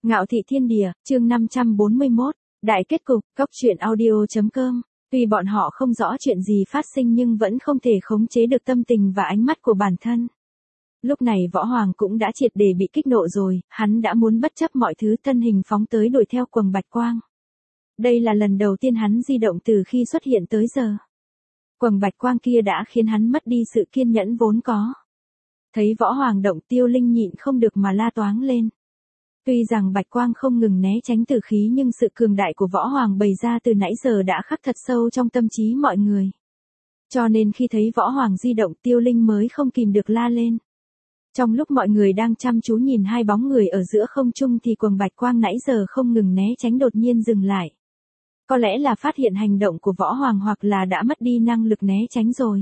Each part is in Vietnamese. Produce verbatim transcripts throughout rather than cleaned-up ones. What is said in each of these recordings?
Ngạo thị thiên địa, chương năm trăm bốn mươi mốt, đại kết cục, cốc truyện audio.com. Tuy bọn họ không rõ chuyện gì phát sinh nhưng vẫn không thể khống chế được tâm tình và ánh mắt của bản thân. Lúc này Võ Hoàng cũng đã triệt để bị kích nộ rồi, hắn đã muốn bất chấp mọi thứ thân hình phóng tới đuổi theo quầng bạch quang. Đây là lần đầu tiên hắn di động từ khi xuất hiện tới giờ. Quầng bạch quang kia đã khiến hắn mất đi sự kiên nhẫn vốn có. Thấy Võ Hoàng động, Tiêu Linh nhịn không được mà la toáng lên. Tuy rằng bạch quang không ngừng né tránh tử khí nhưng sự cường đại của Võ Hoàng bày ra từ nãy giờ đã khắc thật sâu trong tâm trí mọi người. Cho nên khi thấy Võ Hoàng di động, Tiêu Linh mới không kìm được la lên. Trong lúc mọi người đang chăm chú nhìn hai bóng người ở giữa không trung thì quầng bạch quang nãy giờ không ngừng né tránh đột nhiên dừng lại. Có lẽ là phát hiện hành động của Võ Hoàng hoặc là đã mất đi năng lực né tránh rồi.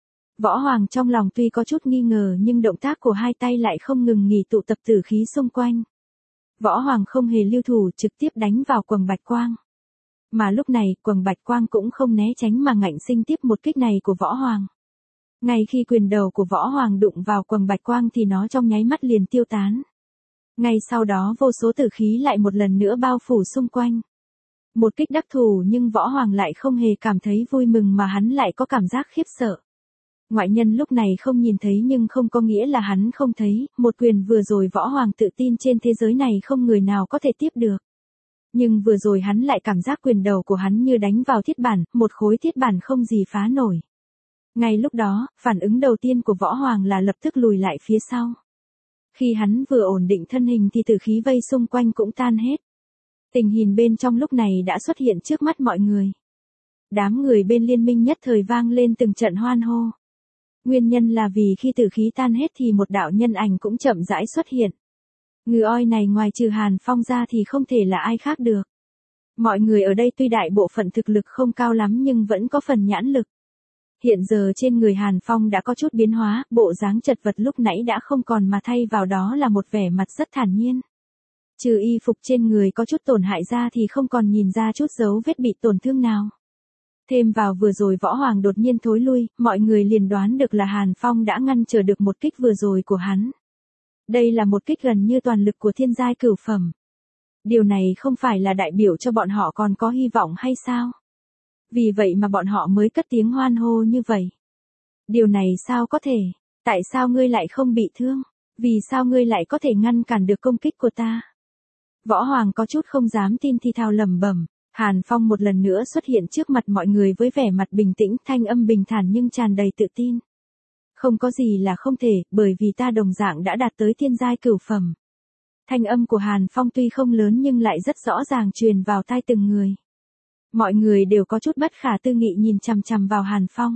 Võ Hoàng trong lòng tuy có chút nghi ngờ nhưng động tác của hai tay lại không ngừng nghỉ tụ tập tử khí xung quanh. Võ Hoàng không hề lưu thủ, trực tiếp đánh vào quầng bạch quang. Mà lúc này quầng bạch quang cũng không né tránh mà ngạnh sinh tiếp một kích này của Võ Hoàng. Ngay khi quyền đầu của Võ Hoàng đụng vào quầng bạch quang thì nó trong nháy mắt liền tiêu tán. Ngay sau đó vô số tử khí lại một lần nữa bao phủ xung quanh. Một kích đắc thủ nhưng Võ Hoàng lại không hề cảm thấy vui mừng mà hắn lại có cảm giác khiếp sợ. Ngoại nhân lúc này không nhìn thấy nhưng không có nghĩa là hắn không thấy, một quyền vừa rồi Võ Hoàng tự tin trên thế giới này không người nào có thể tiếp được. Nhưng vừa rồi hắn lại cảm giác quyền đầu của hắn như đánh vào thiết bản, một khối thiết bản không gì phá nổi. Ngay lúc đó, phản ứng đầu tiên của Võ Hoàng là lập tức lùi lại phía sau. Khi hắn vừa ổn định thân hình thì tử khí vây xung quanh cũng tan hết. Tình hình bên trong lúc này đã xuất hiện trước mắt mọi người. Đám người bên liên minh nhất thời vang lên từng trận hoan hô. Nguyên nhân là vì khi tử khí tan hết thì một đạo nhân ảnh cũng chậm rãi xuất hiện. Người oi này ngoài trừ Hàn Phong ra thì không thể là ai khác được. Mọi người ở đây tuy đại bộ phận thực lực không cao lắm nhưng vẫn có phần nhãn lực. Hiện giờ trên người Hàn Phong đã có chút biến hóa, bộ dáng chật vật lúc nãy đã không còn mà thay vào đó là một vẻ mặt rất thản nhiên. Trừ y phục trên người có chút tổn hại ra thì không còn nhìn ra chút dấu vết bị tổn thương nào. Thêm vào vừa rồi Võ Hoàng đột nhiên thối lui, mọi người liền đoán được là Hàn Phong đã ngăn trở được một kích vừa rồi của hắn. Đây là một kích gần như toàn lực của thiên giai cửu phẩm. Điều này không phải là đại biểu cho bọn họ còn có hy vọng hay sao? Vì vậy mà bọn họ mới cất tiếng hoan hô như vậy. Điều này sao có thể? Tại sao ngươi lại không bị thương? Vì sao ngươi lại có thể ngăn cản được công kích của ta? Võ Hoàng có chút không dám tin thì thào lẩm bẩm. Hàn Phong một lần nữa xuất hiện trước mặt mọi người với vẻ mặt bình tĩnh, thanh âm bình thản nhưng tràn đầy tự tin. Không có gì là không thể, bởi vì ta đồng dạng đã đạt tới thiên giai cửu phẩm. Thanh âm của Hàn Phong tuy không lớn nhưng lại rất rõ ràng truyền vào tai từng người. Mọi người đều có chút bất khả tư nghị nhìn chằm chằm vào Hàn Phong.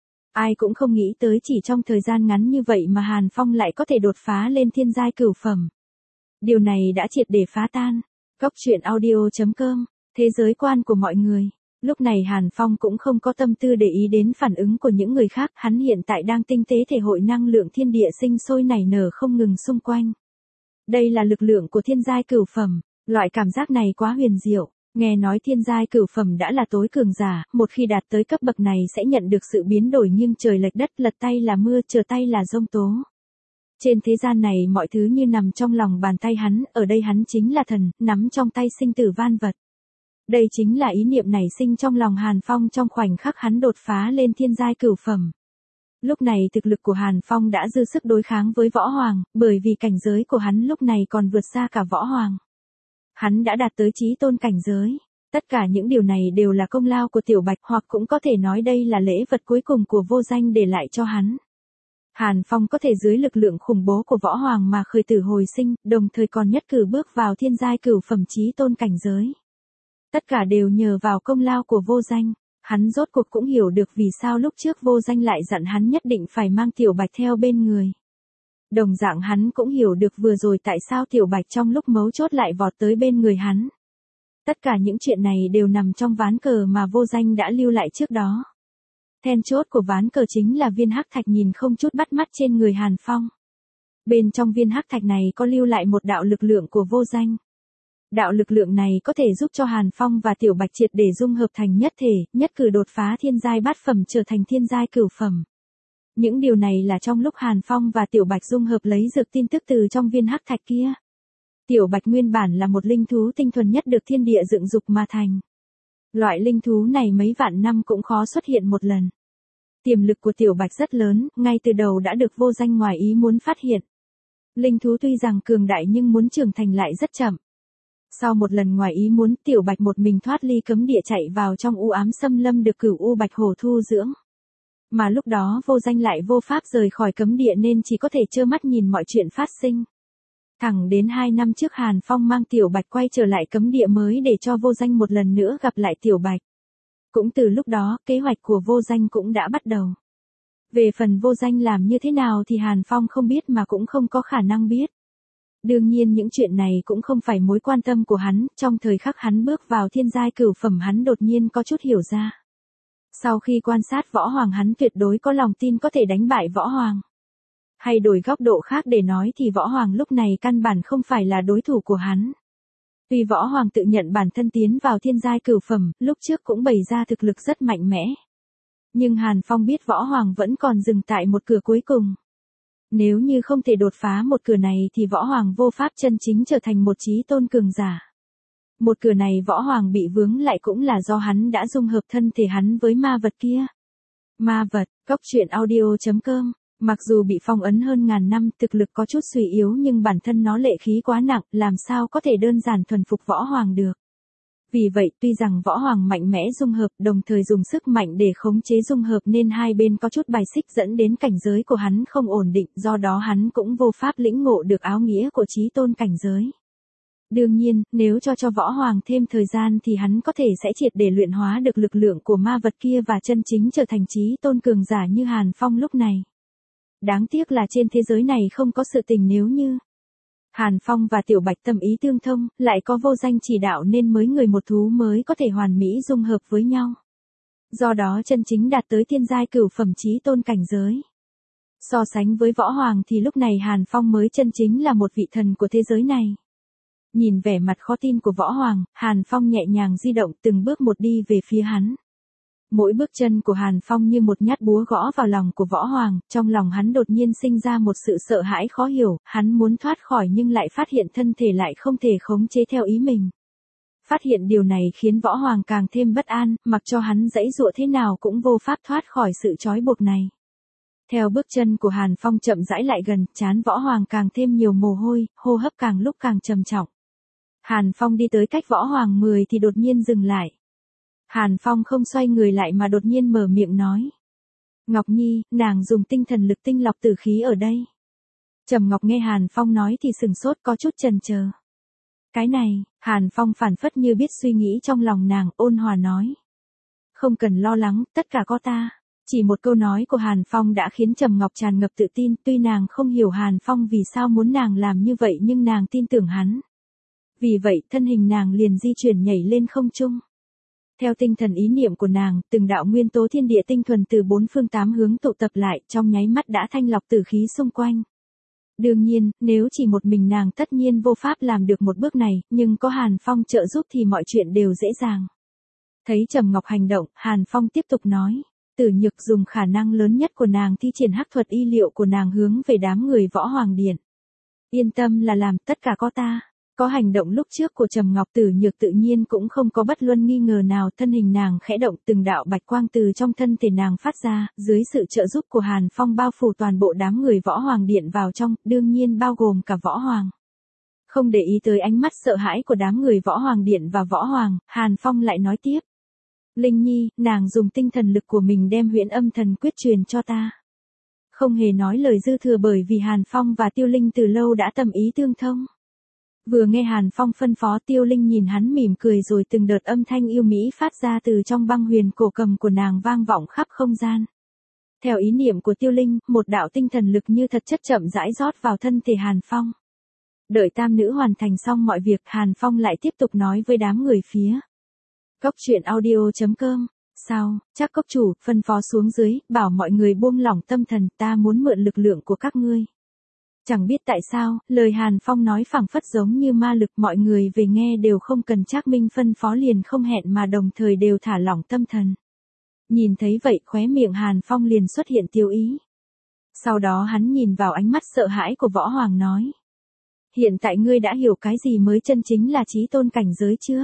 Ai cũng không nghĩ tới chỉ trong thời gian ngắn như vậy mà Hàn Phong lại có thể đột phá lên thiên giai cửu phẩm. Điều này đã triệt để phá tan. Cốc truyện audio.com. Thế giới quan của mọi người. Lúc này Hàn Phong cũng không có tâm tư để ý đến phản ứng của những người khác, hắn hiện tại đang tinh tế thể hội năng lượng thiên địa sinh sôi nảy nở không ngừng xung quanh. Đây là lực lượng của thiên giai cửu phẩm, loại cảm giác này quá huyền diệu. Nghe nói thiên giai cửu phẩm đã là tối cường giả, một khi đạt tới cấp bậc này sẽ nhận được sự biến đổi nghiêng trời lệch đất, lật tay là mưa, trở tay là giông tố. Trên thế gian này mọi thứ như nằm trong lòng bàn tay hắn, ở đây hắn chính là thần, nắm trong tay sinh tử van vật. Đây chính là ý niệm nảy sinh trong lòng Hàn Phong trong khoảnh khắc hắn đột phá lên thiên giai cửu phẩm. Lúc này thực lực của Hàn Phong đã dư sức đối kháng với Võ Hoàng, bởi vì cảnh giới của hắn lúc này còn vượt xa cả Võ Hoàng. Hắn đã đạt tới chí tôn cảnh giới. Tất cả những điều này đều là công lao của Tiểu Bạch, hoặc cũng có thể nói đây là lễ vật cuối cùng của vô danh để lại cho hắn. Hàn Phong có thể dưới lực lượng khủng bố của Võ Hoàng mà khởi tử hồi sinh, đồng thời còn nhất cử bước vào thiên giai cửu phẩm chí tôn cảnh giới. Tất cả đều nhờ vào công lao của vô danh. Hắn rốt cuộc cũng hiểu được vì sao lúc trước vô danh lại dặn hắn nhất định phải mang Tiểu Bạch theo bên người. Đồng dạng hắn cũng hiểu được vừa rồi tại sao Tiểu Bạch trong lúc mấu chốt lại vọt tới bên người hắn. Tất cả những chuyện này đều nằm trong ván cờ mà vô danh đã lưu lại trước đó. Then chốt của ván cờ chính là viên hắc thạch nhìn không chút bắt mắt trên người Hàn Phong. Bên trong viên hắc thạch này có lưu lại một đạo lực lượng của vô danh. Đạo lực lượng này có thể giúp cho Hàn Phong và Tiểu Bạch triệt để dung hợp thành nhất thể, nhất cử đột phá thiên giai bát phẩm trở thành thiên giai cửu phẩm. Những điều này là trong lúc Hàn Phong và Tiểu Bạch dung hợp lấy dược tin tức từ trong viên hắc thạch kia. Tiểu Bạch nguyên bản là một linh thú tinh thuần nhất được thiên địa dựng dục mà thành. Loại linh thú này mấy vạn năm cũng khó xuất hiện một lần. Tiềm lực của Tiểu Bạch rất lớn, ngay từ đầu đã được Vô Danh ngoài ý muốn phát hiện. Linh thú tuy rằng cường đại nhưng muốn trưởng thành lại rất chậm. Sau một lần ngoài ý muốn, Tiểu Bạch một mình thoát ly cấm địa chạy vào trong u ám xâm lâm được Cửu U Bạch Hổ thu dưỡng. Mà lúc đó Vô Danh lại vô pháp rời khỏi cấm địa nên chỉ có thể trơ mắt nhìn mọi chuyện phát sinh. Thẳng đến hai năm trước Hàn Phong mang Tiểu Bạch quay trở lại cấm địa mới để cho Vô Danh một lần nữa gặp lại Tiểu Bạch. Cũng từ lúc đó, kế hoạch của Vô Danh cũng đã bắt đầu. Về phần Vô Danh làm như thế nào thì Hàn Phong không biết mà cũng không có khả năng biết. Đương nhiên những chuyện này cũng không phải mối quan tâm của hắn, trong thời khắc hắn bước vào thiên giai cửu phẩm hắn đột nhiên có chút hiểu ra. Sau khi quan sát Võ Hoàng hắn tuyệt đối có lòng tin có thể đánh bại Võ Hoàng. Hay đổi góc độ khác để nói thì Võ Hoàng lúc này căn bản không phải là đối thủ của hắn. Tuy Võ Hoàng tự nhận bản thân tiến vào thiên giai cửu phẩm, lúc trước cũng bày ra thực lực rất mạnh mẽ. Nhưng Hàn Phong biết Võ Hoàng vẫn còn dừng tại một cửa cuối cùng. Nếu như không thể đột phá một cửa này thì Võ Hoàng vô pháp chân chính trở thành một chí tôn cường giả. Một cửa này Võ Hoàng bị vướng lại cũng là do hắn đã dung hợp thân thể hắn với ma vật kia. Ma vật, cốc truyện audio chấm com. Mặc dù bị phong ấn hơn ngàn năm, thực lực có chút suy yếu nhưng bản thân nó lệ khí quá nặng, làm sao có thể đơn giản thuần phục Võ Hoàng được. Vì vậy, tuy rằng Võ Hoàng mạnh mẽ dung hợp, đồng thời dùng sức mạnh để khống chế dung hợp nên hai bên có chút bài xích dẫn đến cảnh giới của hắn không ổn định, do đó hắn cũng vô pháp lĩnh ngộ được áo nghĩa của chí tôn cảnh giới. Đương nhiên, nếu cho cho Võ Hoàng thêm thời gian thì hắn có thể sẽ triệt để luyện hóa được lực lượng của ma vật kia và chân chính trở thành chí tôn cường giả như Hàn Phong lúc này. Đáng tiếc là trên thế giới này không có sự tình nếu như. Hàn Phong và Tiểu Bạch tâm ý tương thông, lại có Vô Danh chỉ đạo nên mới người một thú mới có thể hoàn mỹ dung hợp với nhau. Do đó chân chính đạt tới thiên giai cửu phẩm chí tôn cảnh giới. So sánh với Võ Hoàng thì lúc này Hàn Phong mới chân chính là một vị thần của thế giới này. Nhìn vẻ mặt khó tin của Võ Hoàng, Hàn Phong nhẹ nhàng di động từng bước một đi về phía hắn. Mỗi bước chân của Hàn Phong như một nhát búa gõ vào lòng của Võ Hoàng, trong lòng hắn đột nhiên sinh ra một sự sợ hãi khó hiểu, hắn muốn thoát khỏi nhưng lại phát hiện thân thể lại không thể khống chế theo ý mình. Phát hiện điều này khiến Võ Hoàng càng thêm bất an, mặc cho hắn giãy giụa thế nào cũng vô pháp thoát khỏi sự trói buộc này. Theo bước chân của Hàn Phong chậm rãi lại gần, trán Võ Hoàng càng thêm nhiều mồ hôi, hô hấp càng lúc càng trầm trọng. Hàn Phong đi tới cách Võ Hoàng mười thì đột nhiên dừng lại. Hàn Phong không xoay người lại mà đột nhiên mở miệng nói. Ngọc Nhi, nàng dùng tinh thần lực tinh lọc tử khí ở đây. Trầm Ngọc nghe Hàn Phong nói thì sừng sốt có chút chần chờ. Cái này, Hàn Phong phản phất như biết suy nghĩ trong lòng nàng, ôn hòa nói. Không cần lo lắng, tất cả có ta. Chỉ một câu nói của Hàn Phong đã khiến Trầm Ngọc tràn ngập tự tin, tuy nàng không hiểu Hàn Phong vì sao muốn nàng làm như vậy nhưng nàng tin tưởng hắn. Vì vậy, thân hình nàng liền di chuyển nhảy lên không trung. Theo tinh thần ý niệm của nàng, từng đạo nguyên tố thiên địa tinh thuần từ bốn phương tám hướng tụ tập lại, trong nháy mắt đã thanh lọc tử khí xung quanh. Đương nhiên, nếu chỉ một mình nàng tất nhiên vô pháp làm được một bước này, nhưng có Hàn Phong trợ giúp thì mọi chuyện đều dễ dàng. Thấy Trầm Ngọc hành động, Hàn Phong tiếp tục nói. Tử Nhược dùng khả năng lớn nhất của nàng thi triển hắc thuật y liệu của nàng hướng về đám người Võ Hoàng Điện. Yên tâm là làm, tất cả có ta. Có hành động lúc trước của Trầm Ngọc, Tử Nhược tự nhiên cũng không có bất luân nghi ngờ nào, thân hình nàng khẽ động, từng đạo bạch quang từ trong thân thể nàng phát ra, dưới sự trợ giúp của Hàn Phong bao phủ toàn bộ đám người Võ Hoàng Điện vào trong, đương nhiên bao gồm cả Võ Hoàng. Không để ý tới ánh mắt sợ hãi của đám người Võ Hoàng Điện và Võ Hoàng, Hàn Phong lại nói tiếp. Linh Nhi, nàng dùng tinh thần lực của mình đem huyễn âm thần quyết truyền cho ta. Không hề nói lời dư thừa bởi vì Hàn Phong và Tiêu Linh từ lâu đã tâm ý tương thông. Vừa nghe Hàn Phong phân phó, Tiêu Linh nhìn hắn mỉm cười rồi từng đợt âm thanh yêu mỹ phát ra từ trong băng huyền cổ cầm của nàng vang vọng khắp không gian. Theo ý niệm của Tiêu Linh, một đạo tinh thần lực như thật chất chậm rãi rót vào thân thể Hàn Phong. Đợi tam nữ hoàn thành xong mọi việc, Hàn Phong lại tiếp tục nói với đám người phía. Cốc truyện audio chấm com. Sao, chắc cốc chủ, phân phó xuống dưới, bảo mọi người buông lỏng tâm thần, ta muốn mượn lực lượng của các ngươi. Chẳng biết tại sao, lời Hàn Phong nói phảng phất giống như ma lực, mọi người về nghe đều không cần Trác Minh phân phó liền không hẹn mà đồng thời đều thả lỏng tâm thần. Nhìn thấy vậy, khóe miệng Hàn Phong liền xuất hiện tiêu ý. Sau đó hắn nhìn vào ánh mắt sợ hãi của Võ Hoàng nói. hiện tại ngươi đã hiểu cái gì mới chân chính là chí tôn cảnh giới chưa?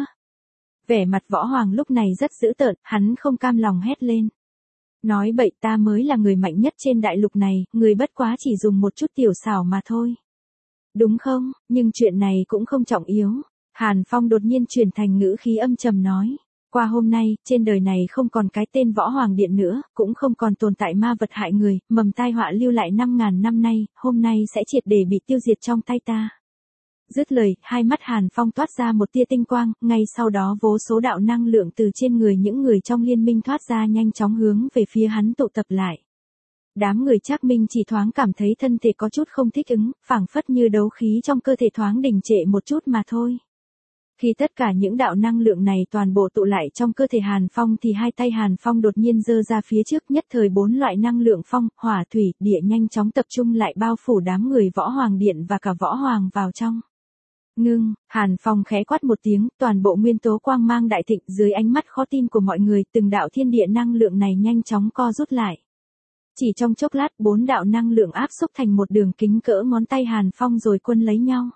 Vẻ mặt Võ Hoàng lúc này rất dữ tợn, hắn không cam lòng hét lên. Nói bậy, ta mới là người mạnh nhất trên đại lục này, người bất quá chỉ dùng một chút tiểu xảo mà thôi. Đúng không, nhưng chuyện này cũng không trọng yếu. Hàn Phong đột nhiên chuyển thành ngữ khí âm trầm nói. Qua hôm nay, trên đời này không còn cái tên Võ Hoàng Điện nữa, cũng không còn tồn tại ma vật hại người, mầm tai họa lưu lại năm ngàn năm nay, hôm nay sẽ triệt để bị tiêu diệt trong tay ta. Dứt lời, hai mắt Hàn Phong toát ra một tia tinh quang, ngay sau đó vô số đạo năng lượng từ trên người những người trong liên minh thoát ra nhanh chóng hướng về phía hắn tụ tập lại. Đám người Trác Minh chỉ thoáng cảm thấy thân thể có chút không thích ứng, phảng phất như đấu khí trong cơ thể thoáng đình trệ một chút mà thôi. Khi tất cả những đạo năng lượng này toàn bộ tụ lại trong cơ thể Hàn Phong thì hai tay Hàn Phong đột nhiên giơ ra phía trước, nhất thời bốn loại năng lượng phong, hỏa, thủy, địa nhanh chóng tập trung lại bao phủ đám người Võ Hoàng Điện và cả Võ Hoàng vào trong. Ngưng, Hàn Phong khẽ quát một tiếng, toàn bộ nguyên tố quang mang đại thịnh, dưới ánh mắt khó tin của mọi người, từng đạo thiên địa năng lượng này nhanh chóng co rút lại. Chỉ trong chốc lát, bốn đạo năng lượng áp xúc thành một đường kính cỡ ngón tay Hàn Phong rồi quân lấy nhau.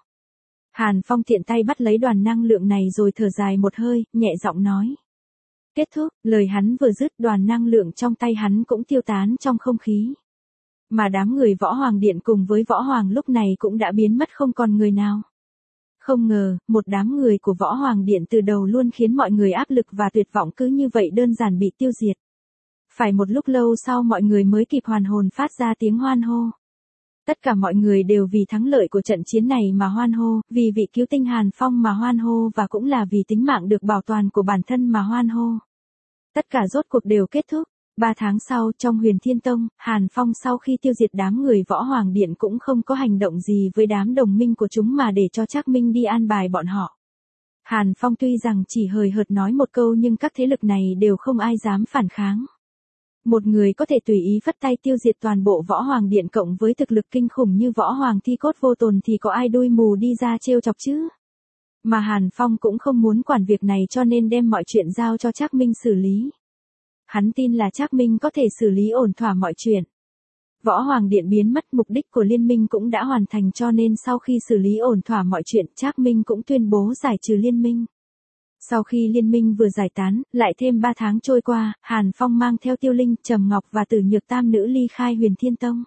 Hàn Phong tiện tay bắt lấy đoàn năng lượng này rồi thở dài một hơi, nhẹ giọng nói. Kết thúc, lời hắn vừa dứt, đoàn năng lượng trong tay hắn cũng tiêu tán trong không khí. Mà đám người Võ Hoàng Điện cùng với Võ Hoàng lúc này cũng đã biến mất không còn người nào. Không ngờ, một đám người của Võ Hoàng Điện từ đầu luôn khiến mọi người áp lực và tuyệt vọng cứ như vậy đơn giản bị tiêu diệt. Phải một lúc lâu sau mọi người mới kịp hoàn hồn phát ra tiếng hoan hô. Tất cả mọi người đều vì thắng lợi của trận chiến này mà hoan hô, vì vị cứu tinh Hàn Phong mà hoan hô và cũng là vì tính mạng được bảo toàn của bản thân mà hoan hô. Tất cả rốt cuộc đều kết thúc. Ba tháng sau, trong Huyền Thiên Tông, Hàn Phong sau khi tiêu diệt đám người Võ Hoàng Điện cũng không có hành động gì với đám đồng minh của chúng mà để cho Trác Minh đi an bài bọn họ. Hàn Phong tuy rằng chỉ hời hợt nói một câu nhưng các thế lực này đều không ai dám phản kháng. Một người có thể tùy ý phất tay tiêu diệt toàn bộ Võ Hoàng Điện cộng với thực lực kinh khủng như Võ Hoàng Thi Cốt Vô Tồn thì có ai đuôi mù đi ra trêu chọc chứ? Mà Hàn Phong cũng không muốn quản việc này cho nên đem mọi chuyện giao cho Trác Minh xử lý. Hắn tin là Trác Minh có thể xử lý ổn thỏa mọi chuyện. Võ Hoàng Điện biến mất, mục đích của liên minh cũng đã hoàn thành cho nên sau khi xử lý ổn thỏa mọi chuyện, Trác Minh cũng tuyên bố giải trừ liên minh. Sau khi liên minh vừa giải tán, lại thêm ba tháng trôi qua, Hàn Phong mang theo Tiêu Linh, Trầm Ngọc và Tử Nhược Tam nữ ly khai Huyền Thiên Tông.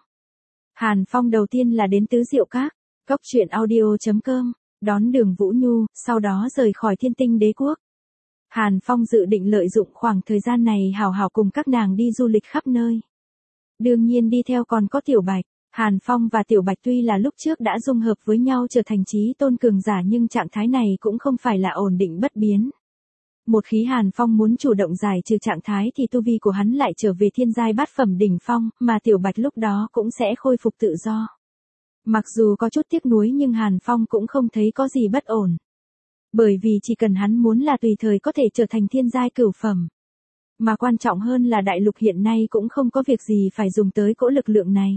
Hàn Phong đầu tiên là đến Tứ Diệu Các, cốc truyện audio chấm com, đón Đường Vũ Nhu, sau đó rời khỏi Thiên Tinh Đế Quốc. Hàn Phong dự định lợi dụng khoảng thời gian này hào hào cùng các nàng đi du lịch khắp nơi. Đương nhiên đi theo còn có Tiểu Bạch. Hàn Phong và Tiểu Bạch tuy là lúc trước đã dung hợp với nhau trở thành chí tôn cường giả nhưng trạng thái này cũng không phải là ổn định bất biến. Một khi Hàn Phong muốn chủ động giải trừ trạng thái thì tu vi của hắn lại trở về thiên giai bát phẩm đỉnh phong, mà Tiểu Bạch lúc đó cũng sẽ khôi phục tự do. Mặc dù có chút tiếc nuối nhưng Hàn Phong cũng không thấy có gì bất ổn. Bởi vì chỉ cần hắn muốn là tùy thời có thể trở thành thiên giai cửu phẩm. Mà quan trọng hơn là đại lục hiện nay cũng không có việc gì phải dùng tới cỗ lực lượng này.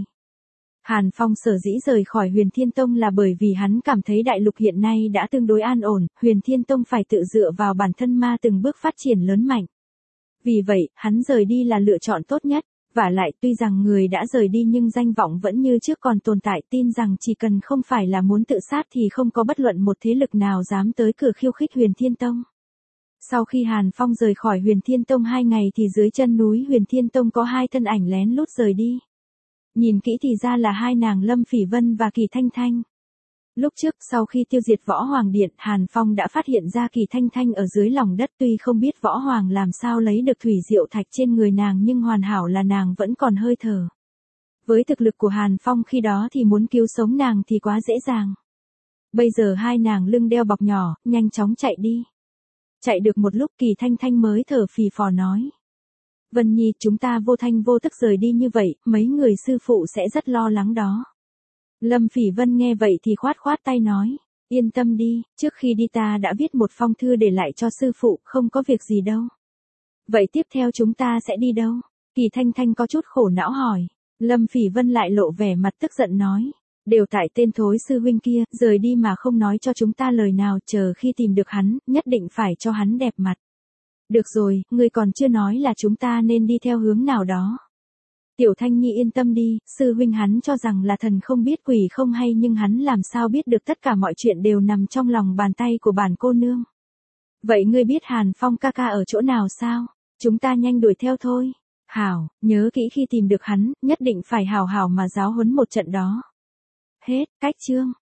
Hàn Phong sở dĩ rời khỏi Huyền Thiên Tông là bởi vì hắn cảm thấy đại lục hiện nay đã tương đối an ổn, Huyền Thiên Tông phải tự dựa vào bản thân mà từng bước phát triển lớn mạnh. Vì vậy, hắn rời đi là lựa chọn tốt nhất, vả lại tuy rằng người đã rời đi nhưng danh vọng vẫn như trước còn tồn tại, tin rằng chỉ cần không phải là muốn tự sát thì không có bất luận một thế lực nào dám tới cửa khiêu khích Huyền Thiên Tông. Sau khi Hàn Phong rời khỏi Huyền Thiên Tông hai ngày thì dưới chân núi Huyền Thiên Tông có hai thân ảnh lén lút rời đi. Nhìn kỹ thì ra là hai nàng Lâm Phỉ Vân và Kỳ Thanh Thanh. Lúc trước sau khi tiêu diệt Võ Hoàng Điện, Hàn Phong đã phát hiện ra Kỳ Thanh Thanh ở dưới lòng đất, tuy không biết Võ Hoàng làm sao lấy được thủy diệu thạch trên người nàng nhưng hoàn hảo là nàng vẫn còn hơi thở. Với thực lực của Hàn Phong khi đó thì muốn cứu sống nàng thì quá dễ dàng. Bây giờ hai nàng lưng đeo bọc nhỏ, nhanh chóng chạy đi. Chạy được một lúc Kỳ Thanh Thanh mới thở phì phò nói. Vân Nhi, chúng ta vô thanh vô tức rời đi như vậy, mấy người sư phụ sẽ rất lo lắng đó. Lâm Phỉ Vân nghe vậy thì khoát khoát tay nói, yên tâm đi, trước khi đi ta đã viết một phong thư để lại cho sư phụ, không có việc gì đâu. Vậy tiếp theo chúng ta sẽ đi đâu? Kỳ Thanh Thanh có chút khổ não hỏi. Lâm Phỉ Vân lại lộ vẻ mặt tức giận nói, đều tại tên thối sư huynh kia, rời đi mà không nói cho chúng ta lời nào, chờ khi tìm được hắn, nhất định phải cho hắn đẹp mặt. Được rồi, ngươi còn chưa nói là chúng ta nên đi theo hướng nào đó. Tiểu Thanh Nhi yên tâm đi, sư huynh hắn cho rằng là thần không biết quỷ không hay nhưng hắn làm sao biết được tất cả mọi chuyện đều nằm trong lòng bàn tay của bản cô nương. Vậy ngươi biết Hàn Phong ca ca ở chỗ nào sao? Chúng ta nhanh đuổi theo thôi. Hảo, nhớ kỹ khi tìm được hắn, nhất định phải hảo hảo mà giáo huấn một trận đó. Hết, cách chương.